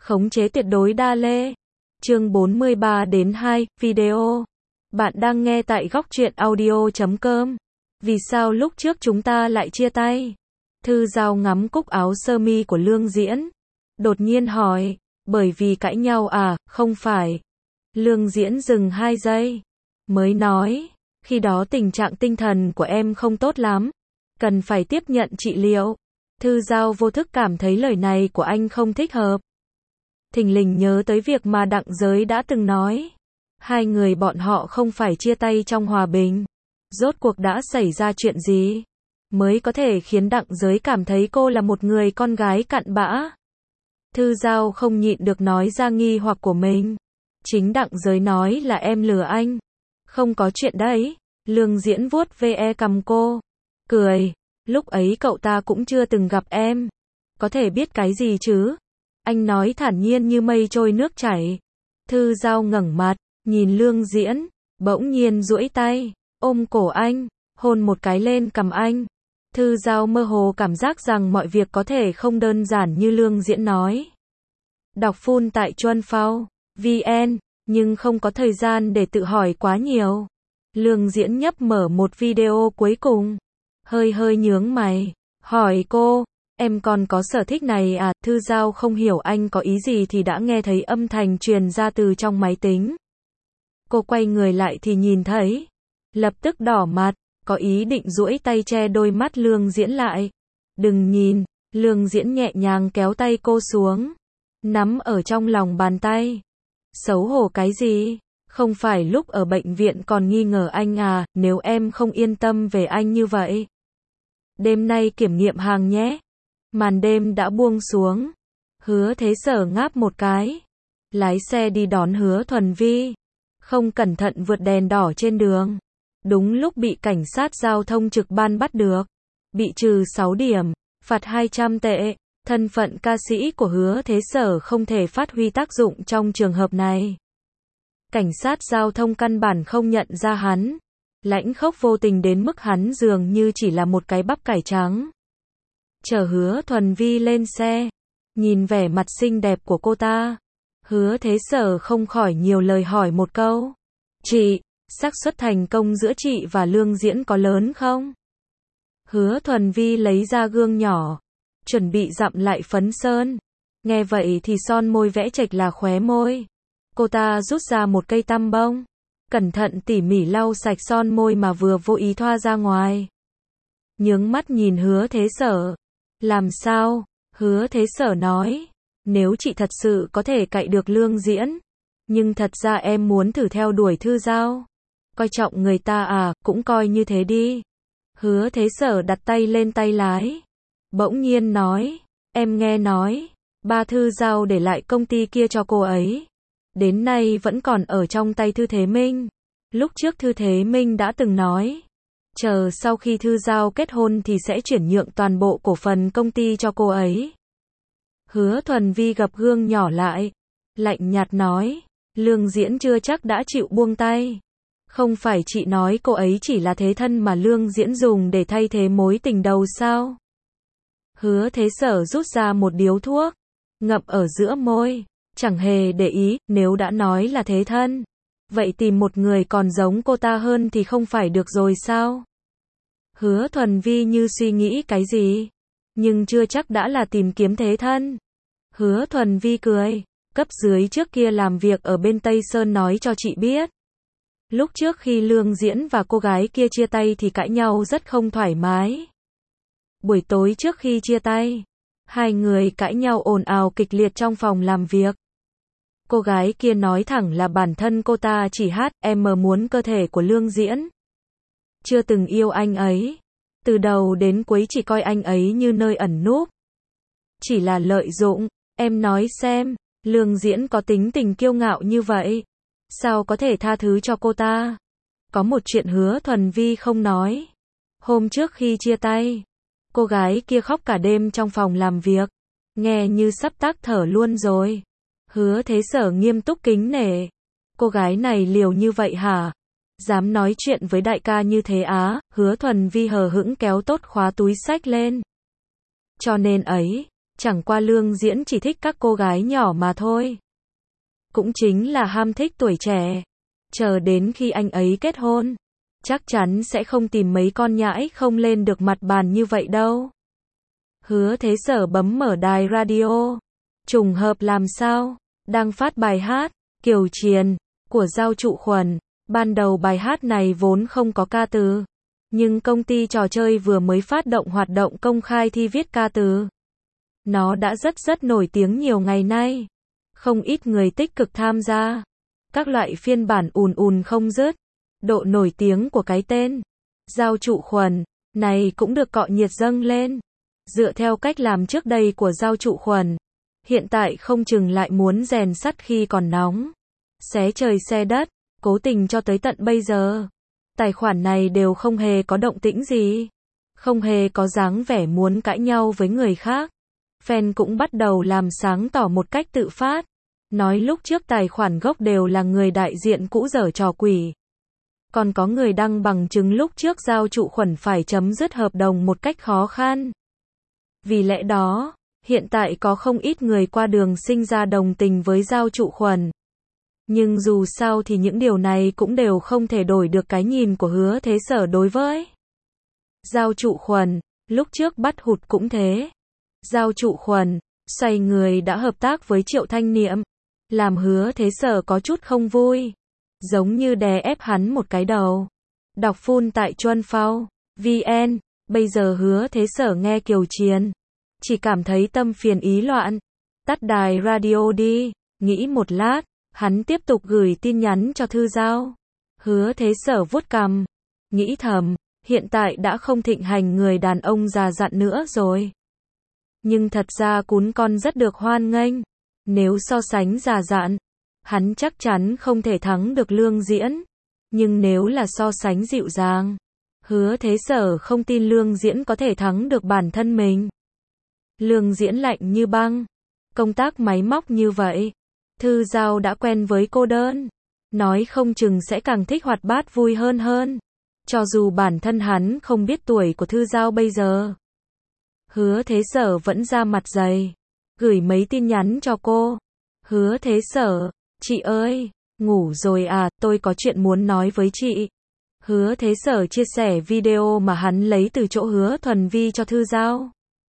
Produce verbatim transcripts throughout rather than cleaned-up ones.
Khống chế tuyệt đối đa lê. Chương bốn mươi ba đến hai, video. Bạn đang nghe tại góc truyện audio chấm com. Vì sao lúc trước chúng ta lại chia tay? Thư Giao ngắm cúc áo sơ mi của Lương Diễn. Đột nhiên hỏi, bởi vì cãi nhau à, không phải. Lương Diễn dừng hai giây. Mới nói, khi đó tình trạng tinh thần của em không tốt lắm. Cần phải tiếp nhận trị liệu. Thư Giao vô thức cảm thấy lời này của anh không thích hợp. Thình lình nhớ tới việc mà Đặng Giới đã từng nói. Hai người bọn họ không phải chia tay trong hòa bình. Rốt cuộc đã xảy ra chuyện gì? Mới có thể khiến Đặng Giới cảm thấy cô là một người con gái cặn bã. Thư Giao không nhịn được nói ra nghi hoặc của mình. Chính Đặng Giới nói là em lừa anh. Không có chuyện đấy. Lương Diễn vuốt ve cằm cô. Cười. Lúc ấy cậu ta cũng chưa từng gặp em. Có thể biết cái gì chứ? Anh nói thản nhiên như mây trôi nước chảy. Thư Giao ngẩng mặt, nhìn Lương Diễn, bỗng nhiên duỗi tay, ôm cổ anh, hôn một cái lên cằm anh. Thư Giao mơ hồ cảm giác rằng mọi việc có thể không đơn giản như Lương Diễn nói. Đọc full tại chuan phao chấm vn, nhưng không có thời gian để tự hỏi quá nhiều. Lương Diễn nhấp mở một video cuối cùng, hơi hơi nhướng mày, hỏi cô, em còn có sở thích này à? Thư Giao không hiểu anh có ý gì thì đã nghe thấy âm thanh truyền ra từ trong máy tính. Cô quay người lại thì nhìn thấy, lập tức đỏ mặt, có ý định duỗi tay che đôi mắt Lương Diễn lại. Đừng nhìn. Lương Diễn nhẹ nhàng kéo tay cô xuống, nắm ở trong lòng bàn tay. Xấu hổ cái gì? Không phải lúc ở bệnh viện còn nghi ngờ anh à? Nếu em không yên tâm về anh như vậy, đêm nay kiểm nghiệm hàng nhé. Màn đêm đã buông xuống. Hứa Thế Sở ngáp một cái, lái xe đi đón Hứa Thuần Vi. Không cẩn thận vượt đèn đỏ trên đường. Đúng lúc bị cảnh sát giao thông trực ban bắt được. Bị trừ sáu điểm, phạt hai trăm tệ. Thân phận ca sĩ của Hứa Thế Sở không thể phát huy tác dụng trong trường hợp này. Cảnh sát giao thông căn bản không nhận ra hắn. Lãnh khốc vô tình đến mức hắn dường như chỉ là một cái bắp cải trắng. Chở Hứa Thuần Vi lên xe, nhìn vẻ mặt xinh đẹp của cô ta, Hứa Thế Sở không khỏi nhiều lời hỏi một câu. Chị, xác suất thành công giữa chị và Lương Diễn có lớn không? Hứa Thuần Vi lấy ra gương nhỏ, chuẩn bị dặm lại phấn sơn. Nghe vậy thì son môi vẽ chệch là khóe môi. Cô ta rút ra một cây tăm bông, cẩn thận tỉ mỉ lau sạch son môi mà vừa vô ý thoa ra ngoài. Nhướng mắt nhìn Hứa Thế Sở. Làm sao? Hứa Thế Sở nói, nếu chị thật sự có thể cạy được Lương Diễn, nhưng thật ra em muốn thử theo đuổi Thư Giao. Coi trọng người ta à, cũng coi như thế đi. Hứa Thế Sở đặt tay lên tay lái, bỗng nhiên nói, em nghe nói, ba Thư Giao để lại công ty kia cho cô ấy. Đến nay vẫn còn ở trong tay Thư Thế Minh. Lúc trước Thư Thế Minh đã từng nói, chờ sau khi Thư Giao kết hôn thì sẽ chuyển nhượng toàn bộ cổ phần công ty cho cô ấy. Hứa Thuần Vi gập gương nhỏ lại, lạnh nhạt nói, Lương Diễn chưa chắc đã chịu buông tay. Không phải chị nói cô ấy chỉ là thế thân mà Lương Diễn dùng để thay thế mối tình đầu sao? Hứa Thế Sở rút ra một điếu thuốc, ngậm ở giữa môi, chẳng hề để ý. Nếu đã nói là thế thân, vậy tìm một người còn giống cô ta hơn thì không phải được rồi sao? Hứa Thuần Vi như suy nghĩ cái gì, nhưng chưa chắc đã là tìm kiếm thế thân. Hứa Thuần Vi cười, cấp dưới trước kia làm việc ở bên Tây Sơn nói cho chị biết. Lúc trước khi Lương Diễn và cô gái kia chia tay thì cãi nhau rất không thoải mái. Buổi tối trước khi chia tay, hai người cãi nhau ồn ào kịch liệt trong phòng làm việc. Cô gái kia nói thẳng là bản thân cô ta chỉ hát em muốn cơ thể của Lương Diễn. Chưa từng yêu anh ấy. Từ đầu đến cuối chỉ coi anh ấy như nơi ẩn núp. Chỉ là lợi dụng. Em nói xem, Lương Diễn có tính tình kiêu ngạo như vậy, sao có thể tha thứ cho cô ta? Có một chuyện Hứa Thuần Vi không nói. Hôm trước khi chia tay, cô gái kia khóc cả đêm trong phòng làm việc, nghe như sắp tắc thở luôn rồi. Hứa Thế Sở nghiêm túc kính nể. Cô gái này liều như vậy hả? Dám nói chuyện với đại ca như thế á? Hứa Thuần Vi hờ hững kéo tốt khóa túi xách lên. Cho nên ấy, Chẳng qua Lương Diễn chỉ thích các cô gái nhỏ mà thôi. Cũng chính là ham thích tuổi trẻ. Chờ đến khi anh ấy kết hôn, chắc chắn sẽ không tìm mấy con nhãi không lên được mặt bàn như vậy đâu. Hứa Thế Sở bấm mở đài radio. Trùng hợp làm sao? Đang phát bài hát Kiều Triền của Giao Trụ Khuẩn. Ban đầu bài hát này vốn không có ca từ, nhưng công ty trò chơi vừa mới phát động hoạt động công khai thi viết ca từ. Nó đã rất rất nổi tiếng nhiều ngày nay. Không ít người tích cực tham gia. Các loại phiên bản ùn ùn không dứt. Độ nổi tiếng của cái tên Giao Trụ Khuẩn này cũng được cọ nhiệt dâng lên. Dựa theo cách làm trước đây của Giao Trụ Khuẩn, hiện tại không chừng lại muốn rèn sắt khi còn nóng. Xé trời xe đất, cố tình cho tới tận bây giờ. Tài khoản này đều không hề có động tĩnh gì. Không hề có dáng vẻ muốn cãi nhau với người khác. Fan cũng bắt đầu làm sáng tỏ một cách tự phát. Nói lúc trước tài khoản gốc đều là người đại diện cũ giở trò quỷ. Còn có người đăng bằng chứng lúc trước Giao Trụ Khuẩn phải chấm dứt hợp đồng một cách khó khăn. Vì lẽ đó, hiện tại có không ít người qua đường sinh ra đồng tình với Giao Trụ Khuẩn. Nhưng dù sao thì những điều này cũng đều không thể đổi được cái nhìn của Hứa Thế Sở đối với Giao Trụ Khuẩn. Lúc trước bắt hụt cũng thế. Giao Trụ Khuẩn xoay người đã hợp tác với Triệu Thanh Niệm, làm Hứa Thế Sở có chút không vui, giống như đè ép hắn một cái đầu. Đọc full tại chuan phao vn. Bây giờ Hứa Thế Sở nghe Kiều Triền, chỉ cảm thấy tâm phiền ý loạn. Tắt đài radio đi. Nghĩ một lát, hắn tiếp tục gửi tin nhắn cho Thư Giao. Hứa Thế Sở vuốt cằm, nghĩ thầm, hiện tại đã không thịnh hành người đàn ông già dặn nữa rồi. Nhưng thật ra cún con rất được hoan nghênh. Nếu so sánh già dặn, hắn chắc chắn không thể thắng được Lương Diễn. Nhưng nếu là so sánh dịu dàng, Hứa Thế Sở không tin Lương Diễn có thể thắng được bản thân mình. Lương Diễn lạnh như băng, công tác máy móc như vậy. Thư Giao đã quen với cô đơn, nói không chừng sẽ càng thích hoạt bát vui hơn hơn. Cho dù bản thân hắn không biết tuổi của Thư Giao bây giờ. Hứa Thế Sở vẫn ra mặt dày, gửi mấy tin nhắn cho cô. Hứa Thế Sở, chị ơi, ngủ rồi à, tôi có chuyện muốn nói với chị. Hứa Thế Sở chia sẻ video mà hắn lấy từ chỗ Hứa Thuần Vi cho Thư Giao.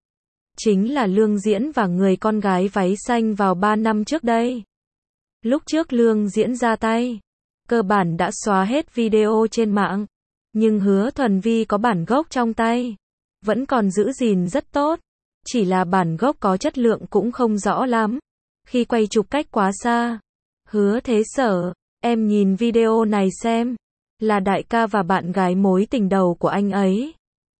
Chính là Lương Diễn và người con gái váy xanh vào ba năm trước đây. Lúc trước Lương Diễn ra tay, cơ bản đã xóa hết video trên mạng. Nhưng Hứa Thuần Vi có bản gốc trong tay, vẫn còn giữ gìn rất tốt. Chỉ là bản gốc có chất lượng cũng không rõ lắm. Khi quay chụp cách quá xa. Hứa Thế Sở, em nhìn video này xem. Là đại ca và bạn gái mối tình đầu của anh ấy.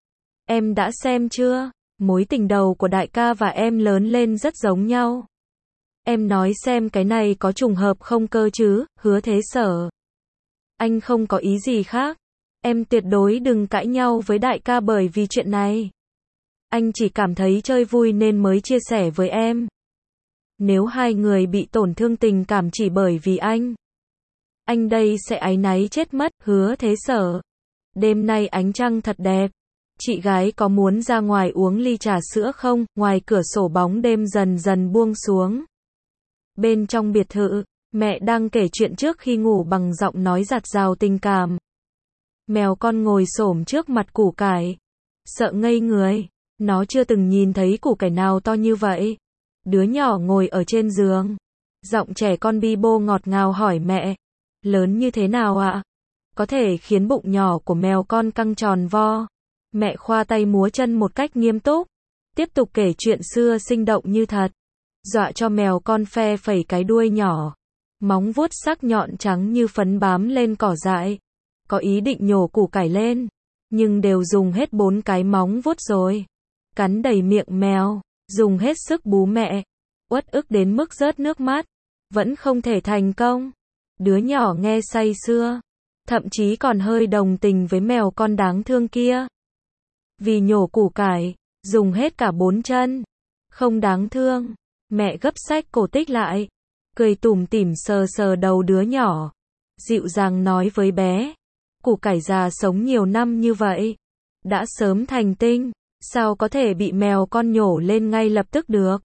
Em đã xem chưa? Mối tình đầu của đại ca và em lớn lên rất giống nhau. Em nói xem cái này có trùng hợp không cơ chứ? Hứa Thế Sở, anh không có ý gì khác. Em tuyệt đối đừng cãi nhau với đại ca bởi vì chuyện này. Anh chỉ cảm thấy chơi vui nên mới chia sẻ với em. Nếu hai người bị tổn thương tình cảm chỉ bởi vì anh, anh đây sẽ áy náy chết mất. Hứa Thế Sở, đêm nay ánh trăng thật đẹp. Chị gái có muốn ra ngoài uống ly trà sữa không? Ngoài cửa sổ bóng đêm dần dần buông xuống. Bên trong biệt thự, mẹ đang kể chuyện trước khi ngủ bằng giọng nói dạt dào tình cảm. Mèo con ngồi xổm trước mặt củ cải, sợ ngây người. Nó chưa từng nhìn thấy củ cải nào to như vậy. Đứa nhỏ ngồi ở trên giường, giọng trẻ con bi bô ngọt ngào hỏi mẹ, lớn như thế nào ạ? Có thể khiến bụng nhỏ của mèo con căng tròn vo. Mẹ khoa tay múa chân một cách nghiêm túc, tiếp tục kể chuyện xưa sinh động như thật, dọa cho mèo con phe phẩy cái đuôi nhỏ, móng vuốt sắc nhọn trắng như phấn bám lên cỏ dại, có ý định nhổ củ cải lên, nhưng đều dùng hết bốn cái móng vuốt rồi, cắn đầy miệng mèo, dùng hết sức bú mẹ, uất ức đến mức rớt nước mắt, vẫn không thể thành công. Đứa nhỏ nghe say sưa, thậm chí còn hơi đồng tình với mèo con đáng thương kia. Vì nhổ củ cải, dùng hết cả bốn chân. Không đáng thương. Mẹ gấp sách cổ tích lại, cười tủm tỉm sờ sờ đầu đứa nhỏ, dịu dàng nói với bé, củ cải già sống nhiều năm như vậy, đã sớm thành tinh, Sao có thể bị mèo con nhổ lên ngay lập tức được?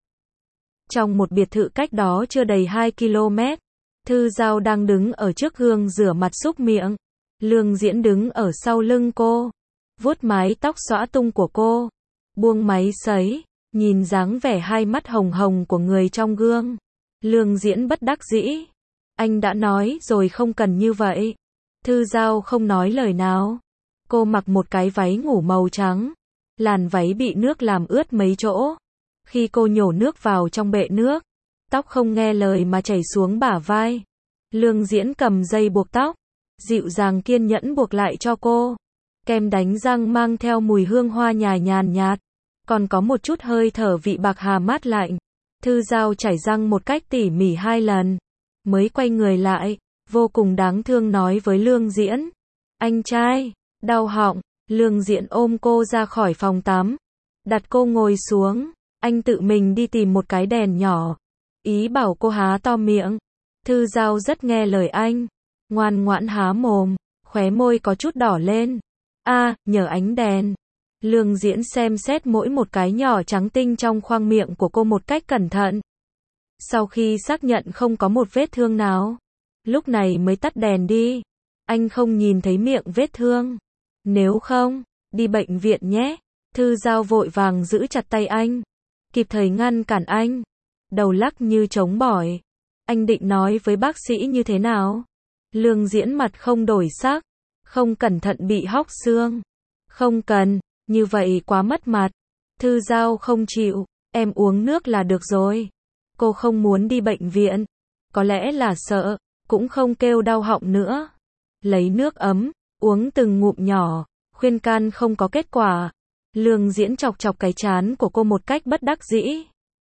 Trong một biệt thự cách đó chưa đầy hai ki lô mét, Thư Dao đang đứng ở trước gương rửa mặt súc miệng. Lương Diễn đứng ở sau lưng cô, vuốt mái tóc xõa tung của cô, buông máy sấy, nhìn dáng vẻ hai mắt hồng hồng của người trong gương. Lương Diễn bất đắc dĩ. Anh đã nói rồi không cần như vậy. Thư Dao không nói lời nào. Cô mặc một cái váy ngủ màu trắng. Làn váy bị nước làm ướt mấy chỗ. Khi cô nhổ nước vào trong bệ nước, tóc không nghe lời mà chảy xuống bả vai. Lương Diễn cầm dây buộc tóc, dịu dàng kiên nhẫn buộc lại cho cô. Kem đánh răng mang theo mùi hương hoa nhài nhàn nhạt, còn có một chút hơi thở vị bạc hà mát lạnh. Thư Dao chải răng một cách tỉ mỉ hai lần, mới quay người lại, vô cùng đáng thương nói với Lương Diễn. Anh trai, đau họng. Lương Diễn ôm cô ra khỏi phòng tắm, đặt cô ngồi xuống. Anh tự mình đi tìm một cái đèn nhỏ, ý bảo cô há to miệng. Thư Dao rất nghe lời anh, ngoan ngoãn há mồm, khóe môi có chút đỏ lên. A, à, nhờ ánh đèn. Lương Diễn xem xét mỗi một cái nhỏ trắng tinh trong khoang miệng của cô một cách cẩn thận. Sau khi xác nhận không có một vết thương nào, lúc này mới tắt đèn đi. Anh không nhìn thấy miệng vết thương. Nếu không, đi bệnh viện nhé. Thư Dao vội vàng giữ chặt tay anh, kịp thời ngăn cản anh. Đầu lắc như trống bỏi. Anh định nói với bác sĩ như thế nào? Lương Diễn mặt không đổi sắc. Không cẩn thận bị hóc xương. Không cần, như vậy quá mất mặt. Thư Dao không chịu. Em uống nước là được rồi. Cô không muốn đi bệnh viện. Có lẽ là sợ, cũng không kêu đau họng nữa. Lấy nước ấm, uống từng ngụm nhỏ, khuyên can không có kết quả. Lương Diễn chọc chọc cái trán của cô một cách bất đắc dĩ.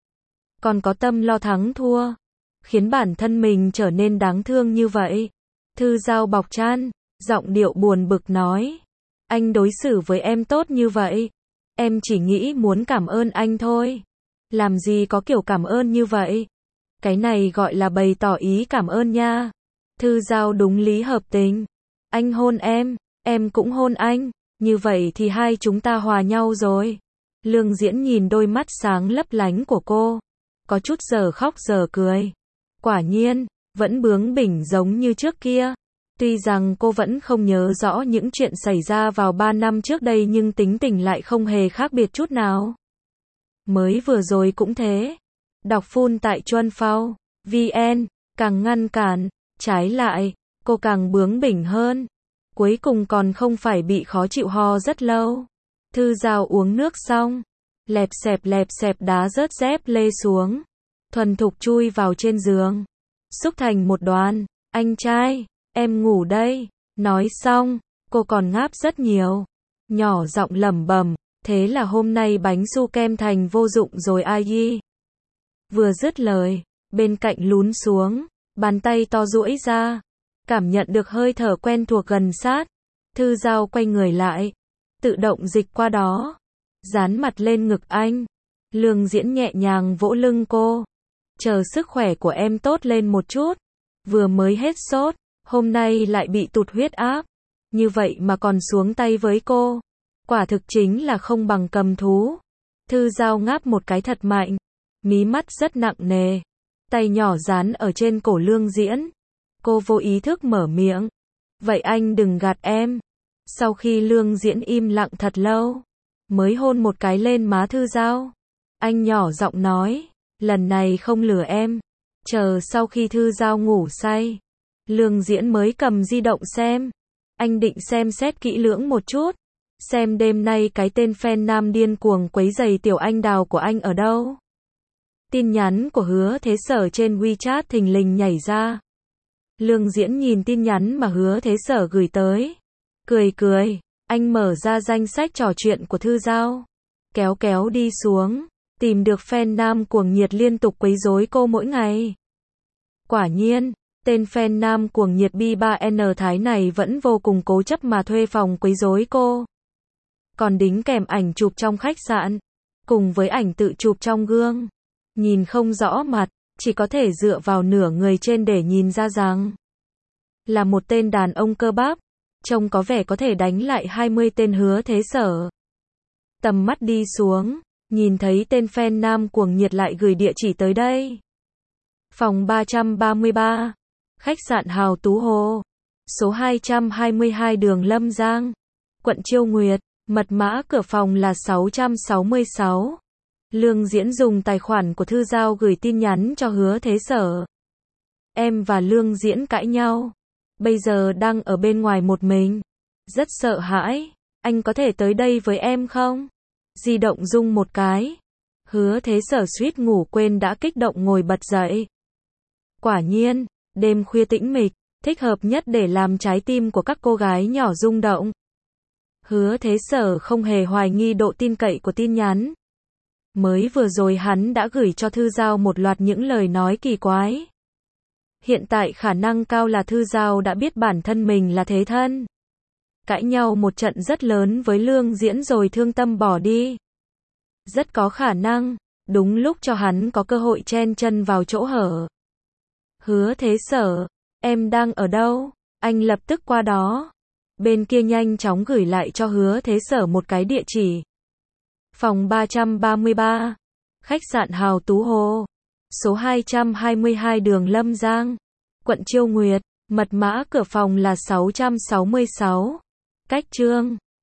Còn có tâm lo thắng thua, khiến bản thân mình trở nên đáng thương như vậy. Thư Dao bọc chan, giọng điệu buồn bực nói. Anh đối xử với em tốt như vậy, em chỉ nghĩ muốn cảm ơn anh thôi. Làm gì có kiểu cảm ơn như vậy. Cái này gọi là bày tỏ ý cảm ơn nha. Thư Dao đúng lý hợp tình. Anh hôn em, em cũng hôn anh. Như vậy thì hai chúng ta hòa nhau rồi. Lương Diễn nhìn đôi mắt sáng lấp lánh của cô, có chút giờ khóc giờ cười. Quả nhiên, vẫn bướng bỉnh giống như trước kia. Tuy rằng cô vẫn không nhớ rõ những chuyện xảy ra vào ba năm trước đây nhưng tính tình lại không hề khác biệt chút nào. Mới vừa rồi cũng thế. Đọc full tại Chuan Phao vê en, càng ngăn cản, trái lại, cô càng bướng bỉnh hơn. Cuối cùng còn không phải bị khó chịu ho rất lâu. Thư Dao uống nước xong, lẹp xẹp lẹp xẹp đá rớt dép lê xuống, thuần thục chui vào trên giường, xúc thành một đoàn. Anh trai, em ngủ đây. Nói xong, cô còn ngáp rất nhiều, nhỏ giọng lẩm bẩm, thế là hôm nay bánh su kem thành vô dụng rồi ai yi. Vừa dứt lời, bên cạnh lún xuống, bàn tay to duỗi ra, cảm nhận được hơi thở quen thuộc gần sát. Thư Dao quay người lại, tự động dịch qua đó, dán mặt lên ngực anh. Lương Diễn nhẹ nhàng vỗ lưng cô. Chờ sức khỏe của em tốt lên một chút. Vừa mới hết sốt, hôm nay lại bị tụt huyết áp. Như vậy mà còn xuống tay với cô. Quả thực chính là không bằng cầm thú. Thư Dao ngáp một cái thật mạnh, mí mắt rất nặng nề, tay nhỏ dán ở trên cổ Lương Diễn. Cô vô ý thức mở miệng. Vậy anh đừng gạt em. Sau khi Lương Diễn im lặng thật lâu, mới hôn một cái lên má Thư Dao. Anh nhỏ giọng nói, lần này không lừa em. Chờ sau khi Thư Dao ngủ say, Lương Diễn mới cầm di động xem. Anh định xem xét kỹ lưỡng một chút, xem đêm nay cái tên fan nam điên cuồng quấy giày tiểu anh đào của anh ở đâu. Tin nhắn của Hứa Thế Sở trên WeChat thình lình nhảy ra. Lương Diễn nhìn tin nhắn mà Hứa Thế Sở gửi tới, cười cười. Anh mở ra danh sách trò chuyện của Thư Dao, kéo kéo đi xuống, tìm được fan nam cuồng nhiệt liên tục quấy rối cô mỗi ngày. Quả nhiên, tên fan nam cuồng nhiệt B ba N Thái này vẫn vô cùng cố chấp mà thuê phòng quấy rối cô. Còn đính kèm ảnh chụp trong khách sạn, cùng với ảnh tự chụp trong gương. Nhìn không rõ mặt, chỉ có thể dựa vào nửa người trên để nhìn ra rằng là một tên đàn ông cơ bắp, trông có vẻ có thể đánh lại hai mươi tên Hứa Thế Sở. Tầm mắt đi xuống, nhìn thấy tên fan nam cuồng nhiệt lại gửi địa chỉ tới đây. Phòng ba trăm ba mươi ba, khách sạn Hào Tú Hồ, số hai trăm hai mươi hai đường Lâm Giang, quận Chiêu Nguyệt, mật mã cửa phòng là sáu trăm sáu mươi sáu. Lương Diễn dùng tài khoản của Thư Giao gửi tin nhắn cho Hứa Thế Sở. Em và Lương Diễn cãi nhau, bây giờ đang ở bên ngoài một mình, rất sợ hãi, anh có thể tới đây với em không? Di động rung một cái. Hứa Thế Sở suýt ngủ quên đã kích động ngồi bật dậy. Quả nhiên, đêm khuya tĩnh mịch, thích hợp nhất để làm trái tim của các cô gái nhỏ rung động. Hứa Thế Sở không hề hoài nghi độ tin cậy của tin nhắn. Mới vừa rồi hắn đã gửi cho Thư Giao một loạt những lời nói kỳ quái. Hiện tại khả năng cao là Thư Giao đã biết bản thân mình là thế thân. Cãi nhau một trận rất lớn với Lương Diễn rồi thương tâm bỏ đi. Rất có khả năng, đúng lúc cho hắn có cơ hội chen chân vào chỗ hở. Hứa Thế Sở, em đang ở đâu? Anh lập tức qua đó. Bên kia nhanh chóng gửi lại cho Hứa Thế Sở một cái địa chỉ. Phòng ba trăm ba mươi ba, khách sạn Hào Tú Hồ, số hai trăm hai mươi hai đường Lâm Giang, quận Chiêu Nguyệt, mật mã cửa phòng là sáu trăm sáu mươi sáu. Cách chương